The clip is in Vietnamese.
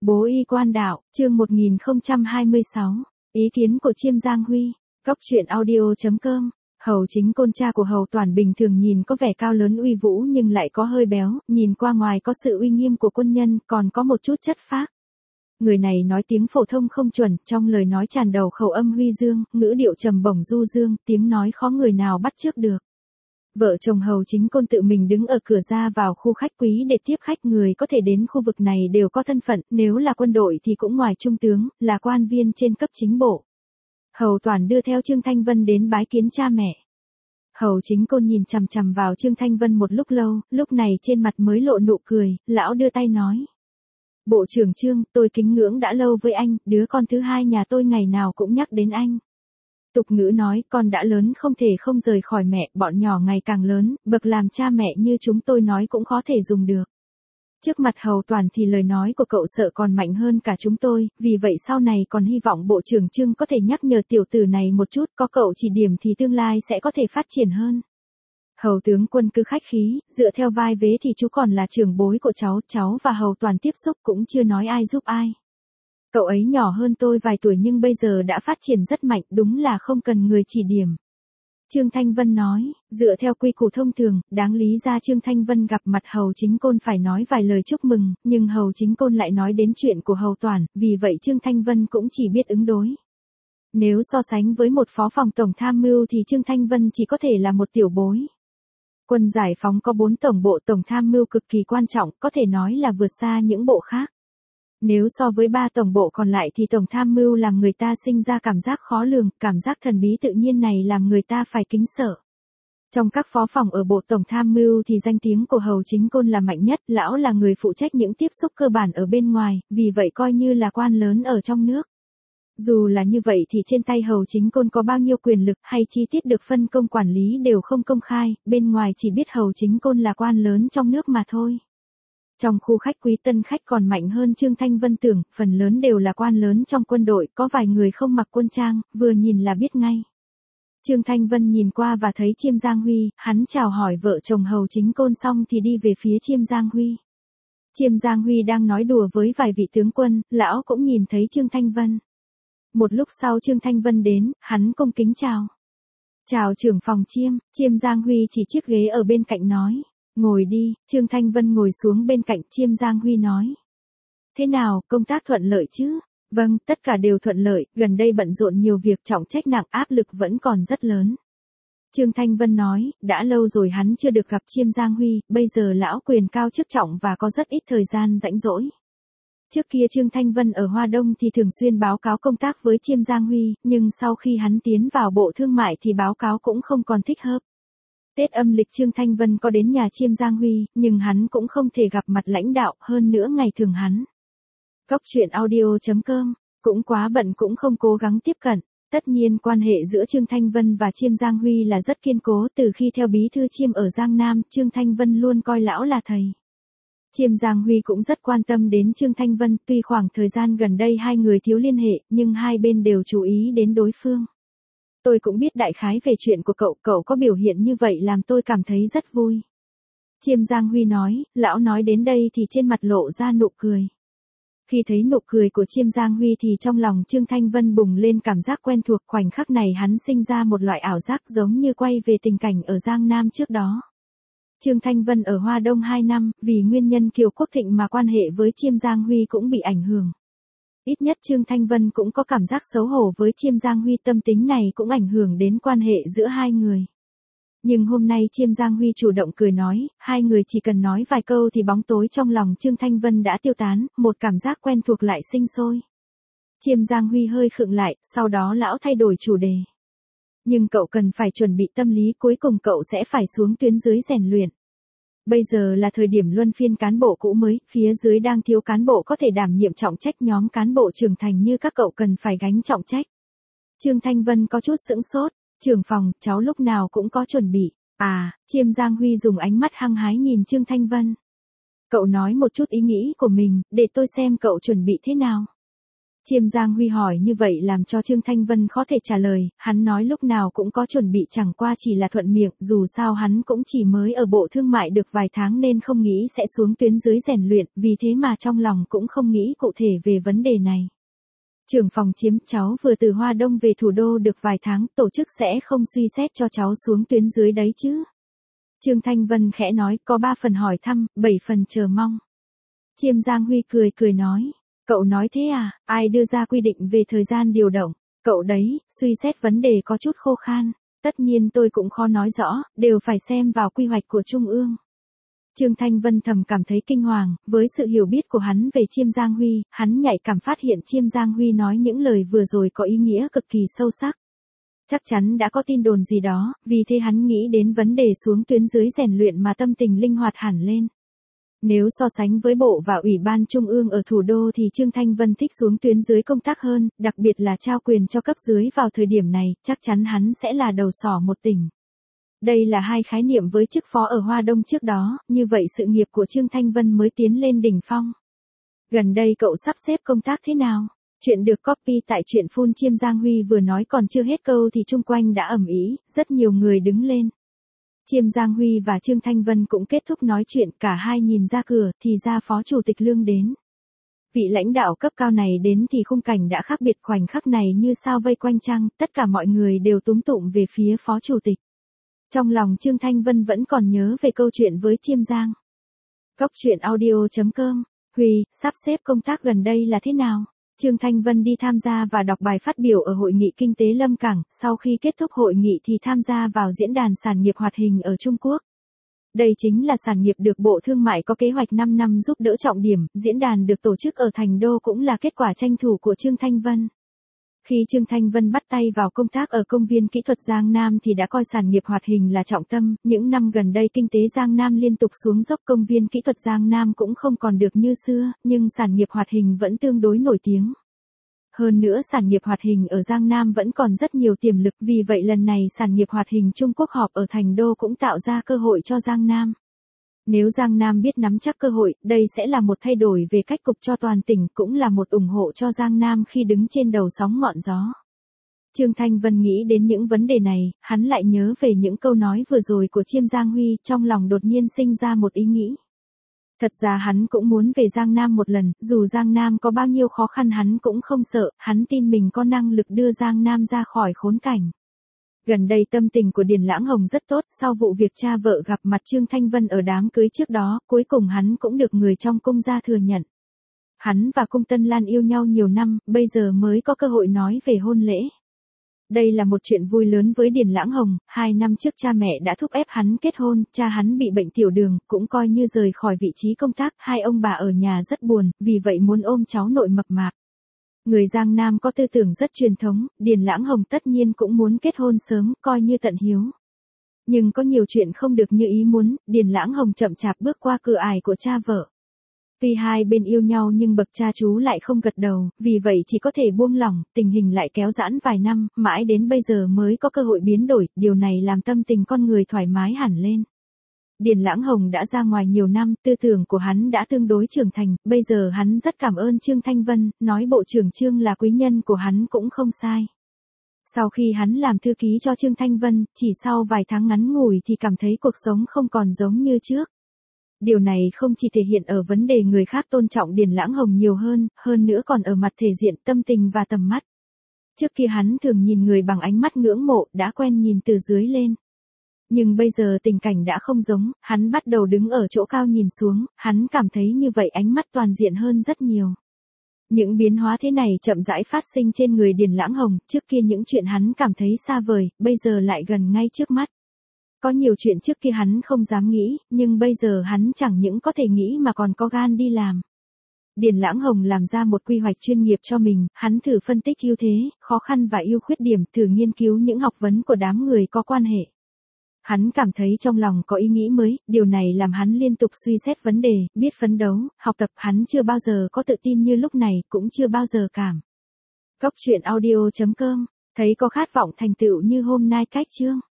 Bố y quan đạo, chương 1026. Ý kiến của Chiêm Giang Huy. Góc truyện audio.com. Hầu Chính Côn, cha của Hầu Toản, bình thường nhìn có vẻ cao lớn uy vũ nhưng lại có hơi béo, nhìn qua ngoài có sự uy nghiêm của quân nhân, còn có một chút chất phác. Người này nói tiếng phổ thông không chuẩn, trong lời nói tràn đầu khẩu âm huy dương, ngữ điệu trầm bổng du dương, tiếng nói khó người nào bắt chước được. Vợ chồng Hầu Chính Côn tự mình đứng ở cửa ra vào khu khách quý để tiếp khách. Người có thể đến khu vực này đều có thân phận, nếu là quân đội thì cũng ngoài trung tướng, là quan viên trên cấp chính bộ. Hầu Toản đưa theo Trương Thanh Vân đến bái kiến cha mẹ. Hầu Chính Côn nhìn chằm chằm vào Trương Thanh Vân một lúc lâu, lúc này trên mặt mới lộ nụ cười, lão đưa tay nói. Bộ trưởng Trương, tôi kính ngưỡng đã lâu với anh, đứa con thứ hai nhà tôi ngày nào cũng nhắc đến anh. Tục ngữ nói, con đã lớn không thể không rời khỏi mẹ, bọn nhỏ ngày càng lớn, bậc làm cha mẹ như chúng tôi nói cũng khó thể dùng được. Trước mặt Hầu Toản thì lời nói của cậu sợ còn mạnh hơn cả chúng tôi, vì vậy sau này còn hy vọng Bộ trưởng Trương có thể nhắc nhở tiểu tử này một chút, có cậu chỉ điểm thì tương lai sẽ có thể phát triển hơn. Hầu tướng quân cứ khách khí, dựa theo vai vế thì chú còn là trưởng bối của cháu và Hầu Toản tiếp xúc cũng chưa nói ai giúp ai. Cậu ấy nhỏ hơn tôi vài tuổi nhưng bây giờ đã phát triển rất mạnh, đúng là không cần người chỉ điểm. Trương Thanh Vân nói, dựa theo quy củ thông thường, đáng lý ra Trương Thanh Vân gặp mặt Hầu Chính Côn phải nói vài lời chúc mừng, nhưng Hầu Chính Côn lại nói đến chuyện của Hầu Toản, vì vậy Trương Thanh Vân cũng chỉ biết ứng đối. Nếu so sánh với một phó phòng tổng tham mưu thì Trương Thanh Vân chỉ có thể là một tiểu bối. Quân giải phóng có 4 tổng bộ tổng tham mưu cực kỳ quan trọng, có thể nói là vượt xa những bộ khác. Nếu so với 3 tổng bộ còn lại thì tổng tham mưu làm người ta sinh ra cảm giác khó lường, cảm giác thần bí tự nhiên này làm người ta phải kính sợ. Trong các phó phòng ở bộ tổng tham mưu thì danh tiếng của Hầu Chính Côn là mạnh nhất, lão là người phụ trách những tiếp xúc cơ bản ở bên ngoài, vì vậy coi như là quan lớn ở trong nước. Dù là như vậy thì trên tay Hầu Chính Côn có bao nhiêu quyền lực hay chi tiết được phân công quản lý đều không công khai, bên ngoài chỉ biết Hầu Chính Côn là quan lớn trong nước mà thôi. Trong khu khách quý tân khách còn mạnh hơn Trương Thanh Vân tưởng, phần lớn đều là quan lớn trong quân đội, có vài người không mặc quân trang, vừa nhìn là biết ngay. Trương Thanh Vân nhìn qua và thấy Chiêm Giang Huy, hắn chào hỏi vợ chồng Hầu Chính Côn xong thì đi về phía Chiêm Giang Huy. Chiêm Giang Huy đang nói đùa với vài vị tướng quân, lão cũng nhìn thấy Trương Thanh Vân. Một lúc sau Trương Thanh Vân đến, hắn cung kính chào. Chào trưởng phòng Chiêm Giang Huy chỉ chiếc ghế ở bên cạnh nói. Ngồi đi, Trương Thanh Vân ngồi xuống bên cạnh. Chiêm Giang Huy nói. Thế nào, công tác thuận lợi chứ? Vâng, tất cả đều thuận lợi, gần đây bận rộn nhiều việc trọng trách nặng, áp lực vẫn còn rất lớn. Trương Thanh Vân nói, đã lâu rồi hắn chưa được gặp Chiêm Giang Huy, bây giờ lão quyền cao chức trọng và có rất ít thời gian rảnh rỗi. Trước kia Trương Thanh Vân ở Hoa Đông thì thường xuyên báo cáo công tác với Chiêm Giang Huy, nhưng sau khi hắn tiến vào Bộ Thương mại thì báo cáo cũng không còn thích hợp. Tết âm lịch Trương Thanh Vân có đến nhà Chiêm Giang Huy, nhưng hắn cũng không thể gặp mặt lãnh đạo, hơn nữa ngày thường hắn. Góc truyện audio.com, cũng quá bận cũng không cố gắng tiếp cận. Tất nhiên quan hệ giữa Trương Thanh Vân và Chiêm Giang Huy là rất kiên cố, từ khi theo bí thư Chiêm ở Giang Nam, Trương Thanh Vân luôn coi lão là thầy. Chiêm Giang Huy cũng rất quan tâm đến Trương Thanh Vân, tuy khoảng thời gian gần đây hai người thiếu liên hệ, nhưng hai bên đều chú ý đến đối phương. Tôi cũng biết đại khái về chuyện của cậu có biểu hiện như vậy làm tôi cảm thấy rất vui. Chiêm Giang Huy nói, lão nói đến đây thì trên mặt lộ ra nụ cười. Khi thấy nụ cười của Chiêm Giang Huy thì trong lòng Trương Thanh Vân bùng lên cảm giác quen thuộc, khoảnh khắc này hắn sinh ra một loại ảo giác giống như quay về tình cảnh ở Giang Nam trước đó. Trương Thanh Vân ở Hoa Đông 2 năm, vì nguyên nhân Kiều Quốc Thịnh mà quan hệ với Chiêm Giang Huy cũng bị ảnh hưởng. Ít nhất Trương Thanh Vân cũng có cảm giác xấu hổ với Chiêm Giang Huy, tâm tính này cũng ảnh hưởng đến quan hệ giữa hai người. Nhưng hôm nay Chiêm Giang Huy chủ động cười nói, hai người chỉ cần nói vài câu thì bóng tối trong lòng Trương Thanh Vân đã tiêu tán, một cảm giác quen thuộc lại sinh sôi. Chiêm Giang Huy hơi khựng lại, sau đó lão thay đổi chủ đề. Nhưng cậu cần phải chuẩn bị tâm lý, cuối cùng cậu sẽ phải xuống tuyến dưới rèn luyện. Bây giờ là thời điểm luân phiên cán bộ cũ mới, phía dưới đang thiếu cán bộ có thể đảm nhiệm trọng trách, nhóm cán bộ trưởng thành như các cậu cần phải gánh trọng trách. Trương Thanh Vân có chút sững sốt, trưởng phòng, cháu lúc nào cũng có chuẩn bị. Chiêm Giang Huy dùng ánh mắt hăng hái nhìn Trương Thanh Vân. Cậu nói một chút ý nghĩ của mình, để tôi xem cậu chuẩn bị thế nào. Chiêm Giang Huy hỏi như vậy làm cho Trương Thanh Vân khó thể trả lời, hắn nói lúc nào cũng có chuẩn bị chẳng qua chỉ là thuận miệng, dù sao hắn cũng chỉ mới ở Bộ Thương mại được vài tháng nên không nghĩ sẽ xuống tuyến dưới rèn luyện, vì thế mà trong lòng cũng không nghĩ cụ thể về vấn đề này. Trưởng phòng Chiêm, cháu vừa từ Hoa Đông về thủ đô được vài tháng, tổ chức sẽ không suy xét cho cháu xuống tuyến dưới đấy chứ? Trương Thanh Vân khẽ nói, có 3 phần hỏi thăm, 7 phần chờ mong. Chiêm Giang Huy cười nói. Cậu nói thế à, ai đưa ra quy định về thời gian điều động? Cậu đấy, suy xét vấn đề có chút khô khan. Tất nhiên tôi cũng khó nói rõ, đều phải xem vào quy hoạch của Trung ương. Trương Thanh Vân thầm cảm thấy kinh hoàng, với sự hiểu biết của hắn về Chiêm Giang Huy, hắn nhạy cảm phát hiện Chiêm Giang Huy nói những lời vừa rồi có ý nghĩa cực kỳ sâu sắc. Chắc chắn đã có tin đồn gì đó, vì thế hắn nghĩ đến vấn đề xuống tuyến dưới rèn luyện mà tâm tình linh hoạt hẳn lên. Nếu so sánh với Bộ và Ủy ban Trung ương ở thủ đô thì Trương Thanh Vân thích xuống tuyến dưới công tác hơn, đặc biệt là trao quyền cho cấp dưới vào thời điểm này, chắc chắn hắn sẽ là đầu sỏ một tỉnh. Đây là hai khái niệm với chức phó ở Hoa Đông trước đó, như vậy sự nghiệp của Trương Thanh Vân mới tiến lên đỉnh phong. Gần đây cậu sắp xếp công tác thế nào? Chuyện được copy tại truyện full. Chiêm Giang Huy vừa nói còn chưa hết câu thì chung quanh đã ầm ĩ, rất nhiều người đứng lên. Chiêm Giang Huy và Trương Thanh Vân cũng kết thúc nói chuyện, cả hai nhìn ra cửa thì ra Phó Chủ tịch Lương đến. Vị lãnh đạo cấp cao này đến thì khung cảnh đã khác biệt, khoảnh khắc này như sao vây quanh trăng, tất cả mọi người đều túm tụm về phía Phó Chủ tịch. Trong lòng Trương Thanh Vân vẫn còn nhớ về câu chuyện với Chiêm Giang. Góc truyện audio.com. Huy, sắp xếp công tác gần đây là thế nào? Trương Thanh Vân đi tham gia và đọc bài phát biểu ở Hội nghị Kinh tế Lâm Cảng, sau khi kết thúc hội nghị thì tham gia vào Diễn đàn Sản nghiệp Hoạt hình ở Trung Quốc. Đây chính là sản nghiệp được Bộ Thương mại có kế hoạch 5 năm giúp đỡ trọng điểm, diễn đàn được tổ chức ở Thành Đô cũng là kết quả tranh thủ của Trương Thanh Vân. Khi Trương Thanh Vân bắt tay vào công tác ở Công viên Kỹ thuật Giang Nam thì đã coi sản nghiệp hoạt hình là trọng tâm, những năm gần đây kinh tế Giang Nam liên tục xuống dốc, Công viên Kỹ thuật Giang Nam cũng không còn được như xưa, nhưng sản nghiệp hoạt hình vẫn tương đối nổi tiếng. Hơn nữa sản nghiệp hoạt hình ở Giang Nam vẫn còn rất nhiều tiềm lực, vì vậy lần này sản nghiệp hoạt hình Trung Quốc họp ở Thành Đô cũng tạo ra cơ hội cho Giang Nam. Nếu Giang Nam biết nắm chắc cơ hội, đây sẽ là một thay đổi về cách cục cho toàn tỉnh, cũng là một ủng hộ cho Giang Nam khi đứng trên đầu sóng ngọn gió. Trương Thanh Vân nghĩ đến những vấn đề này, hắn lại nhớ về những câu nói vừa rồi của Chiêm Giang Huy, trong lòng đột nhiên sinh ra một ý nghĩ. Thật ra hắn cũng muốn về Giang Nam một lần, dù Giang Nam có bao nhiêu khó khăn hắn cũng không sợ, hắn tin mình có năng lực đưa Giang Nam ra khỏi khốn cảnh. Gần đây tâm tình của Điền Lãng Hồng rất tốt, sau vụ việc cha vợ gặp mặt Trương Thanh Vân ở đám cưới trước đó, cuối cùng hắn cũng được người trong cung gia thừa nhận. Hắn và Cung Tân Lan yêu nhau nhiều năm, bây giờ mới có cơ hội nói về hôn lễ. Đây là một chuyện vui lớn với Điền Lãng Hồng, 2 năm trước cha mẹ đã thúc ép hắn kết hôn, cha hắn bị bệnh tiểu đường, cũng coi như rời khỏi vị trí công tác, hai ông bà ở nhà rất buồn, vì vậy muốn ôm cháu nội mập mạp. Người Giang Nam có tư tưởng rất truyền thống, Điền Lãng Hồng tất nhiên cũng muốn kết hôn sớm, coi như tận hiếu. Nhưng có nhiều chuyện không được như ý muốn, Điền Lãng Hồng chậm chạp bước qua cửa ải của cha vợ. Tuy hai bên yêu nhau nhưng bậc cha chú lại không gật đầu, vì vậy chỉ có thể buông lỏng, tình hình lại kéo giãn vài năm, mãi đến bây giờ mới có cơ hội biến đổi, điều này làm tâm tình con người thoải mái hẳn lên. Điền Lãng Hồng đã ra ngoài nhiều năm, tư tưởng của hắn đã tương đối trưởng thành, bây giờ hắn rất cảm ơn Trương Thanh Vân, nói Bộ trưởng Trương là quý nhân của hắn cũng không sai. Sau khi hắn làm thư ký cho Trương Thanh Vân, chỉ sau vài tháng ngắn ngủi thì cảm thấy cuộc sống không còn giống như trước. Điều này không chỉ thể hiện ở vấn đề người khác tôn trọng Điền Lãng Hồng nhiều hơn nữa còn ở mặt thể diện, tâm tình và tầm mắt. Trước kia hắn thường nhìn người bằng ánh mắt ngưỡng mộ, đã quen nhìn từ dưới lên. Nhưng bây giờ tình cảnh đã không giống, hắn bắt đầu đứng ở chỗ cao nhìn xuống, hắn cảm thấy như vậy ánh mắt toàn diện hơn rất nhiều. Những biến hóa thế này chậm rãi phát sinh trên người Điền Lãng Hồng, trước kia những chuyện hắn cảm thấy xa vời, bây giờ lại gần ngay trước mắt. Có nhiều chuyện trước kia hắn không dám nghĩ, nhưng bây giờ hắn chẳng những có thể nghĩ mà còn có gan đi làm. Điền Lãng Hồng làm ra một quy hoạch chuyên nghiệp cho mình, hắn thử phân tích ưu thế, khó khăn và ưu khuyết điểm, thử nghiên cứu những học vấn của đám người có quan hệ. Hắn cảm thấy trong lòng có ý nghĩ mới, điều này làm hắn liên tục suy xét vấn đề, biết phấn đấu, học tập, hắn chưa bao giờ có tự tin như lúc này, cũng chưa bao giờ cảm. Góc truyện audio.com, thấy có khát vọng thành tựu như hôm nay cách chưa?